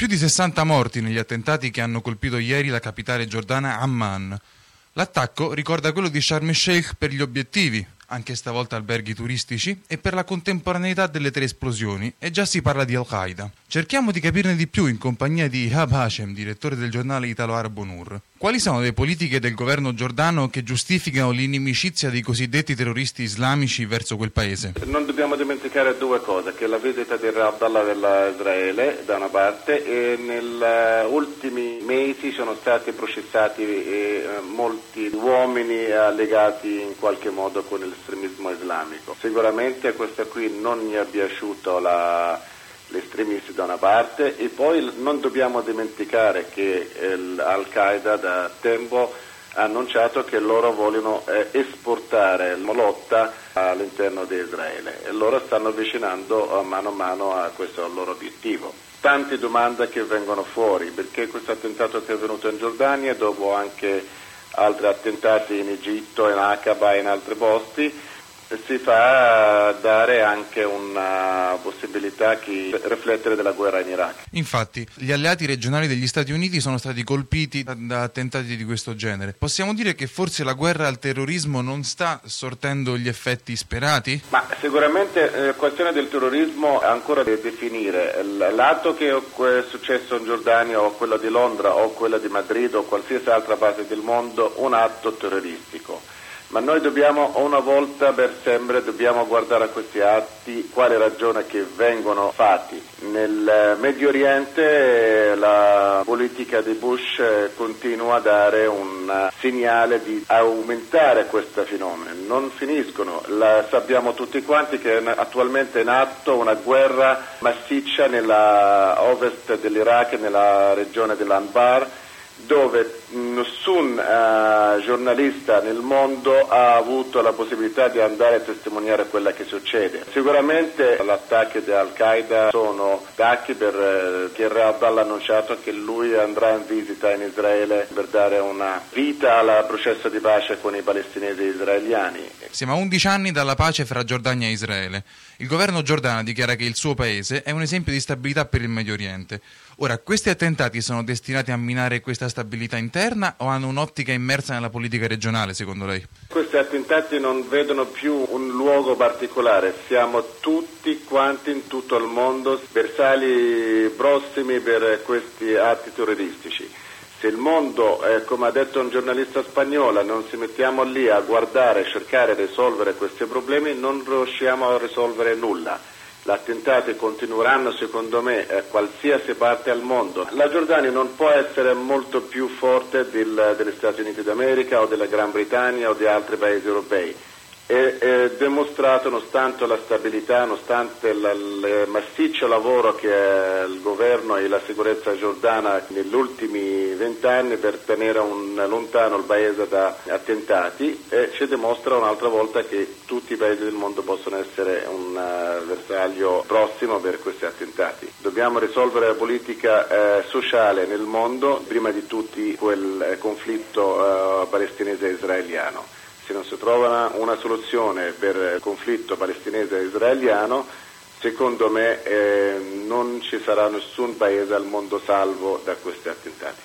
Più di 60 morti negli attentati che hanno colpito ieri la capitale giordana Amman. L'attacco ricorda quello di Sharm el-Sheikh per gli obiettivi, anche stavolta alberghi turistici, e per la contemporaneità delle 3 esplosioni, e già si parla di Al-Qaeda. Cerchiamo di capirne di più in compagnia di Ihab Hashem, direttore del giornale italo-arabo Noor. Quali sono le politiche del governo giordano che giustificano l'inimicizia dei cosiddetti terroristi islamici verso quel paese? Non dobbiamo dimenticare 2 cose, che la visita di Abdallah dell'Israele da una parte, e negli ultimi mesi sono stati processati molti uomini legati in qualche modo con l'estremismo islamico. Sicuramente questo qui non gli è piaciuto l'estremista da una parte, e poi non dobbiamo dimenticare che Al-Qaeda da tempo ha annunciato che loro vogliono esportare la lotta all'interno di Israele, e loro stanno avvicinando mano a mano a questo loro obiettivo. Tante domande che vengono fuori, perché questo attentato che è avvenuto in Giordania, dopo anche altri attentati in Egitto, in Aqaba e in altri posti, si fa dare anche una possibilità di riflettere della guerra in Iraq. Infatti, gli alleati regionali degli Stati Uniti sono stati colpiti da attentati di questo genere. Possiamo dire che forse la guerra al terrorismo non sta sortendo gli effetti sperati? Ma sicuramente la questione del terrorismo è ancora da definire. L'atto che è successo in Giordania, o quello di Londra, o quello di Madrid, o qualsiasi altra parte del mondo, un atto terroristico. Ma noi dobbiamo, una volta per sempre, guardare a questi atti, quale ragione che vengono fatti. Nel Medio Oriente la politica di Bush continua a dare un segnale di aumentare questo fenomeno. Non finiscono, sappiamo tutti quanti che attualmente è in atto una guerra massiccia nella ovest dell'Iraq, nella regione dell'Anbar, dove nessun giornalista nel mondo ha avuto la possibilità di andare a testimoniare quella che succede. Sicuramente gli attacchi di Al-Qaeda sono attacchi che Abdallah ha annunciato che lui andrà in visita in Israele per dare una vita al processo di pace con i palestinesi e israeliani. Siamo a 11 anni dalla pace fra Giordania e Israele. Il governo giordano dichiara che il suo paese è un esempio di stabilità per il Medio Oriente. Ora, questi attentati sono destinati a minare questa stabilità interna o hanno un'ottica immersa nella politica regionale, secondo lei? Questi attentati non vedono più un luogo particolare, siamo tutti quanti in tutto il mondo bersagli prossimi per questi atti terroristici. Se il mondo, come ha detto un giornalista spagnolo, non ci mettiamo lì a guardare e cercare di risolvere questi problemi, non riusciamo a risolvere nulla. Gli attentati continueranno, secondo me, a qualsiasi parte al mondo. La Giordania non può essere molto più forte degli Stati Uniti d'America o della Gran Bretagna o di altri paesi europei. È dimostrato, nonostante la stabilità, nonostante il massiccio lavoro che il governo e la sicurezza giordana negli ultimi 20 anni per tenere lontano il paese da attentati, ci dimostra un'altra volta che tutti i paesi del mondo possono essere un bersaglio prossimo per questi attentati. Dobbiamo risolvere la politica sociale nel mondo, prima di tutti quel conflitto palestinese-israeliano. Se non si trova una soluzione per il conflitto palestinese-israeliano, secondo me non ci sarà nessun paese al mondo salvo da questi attentati.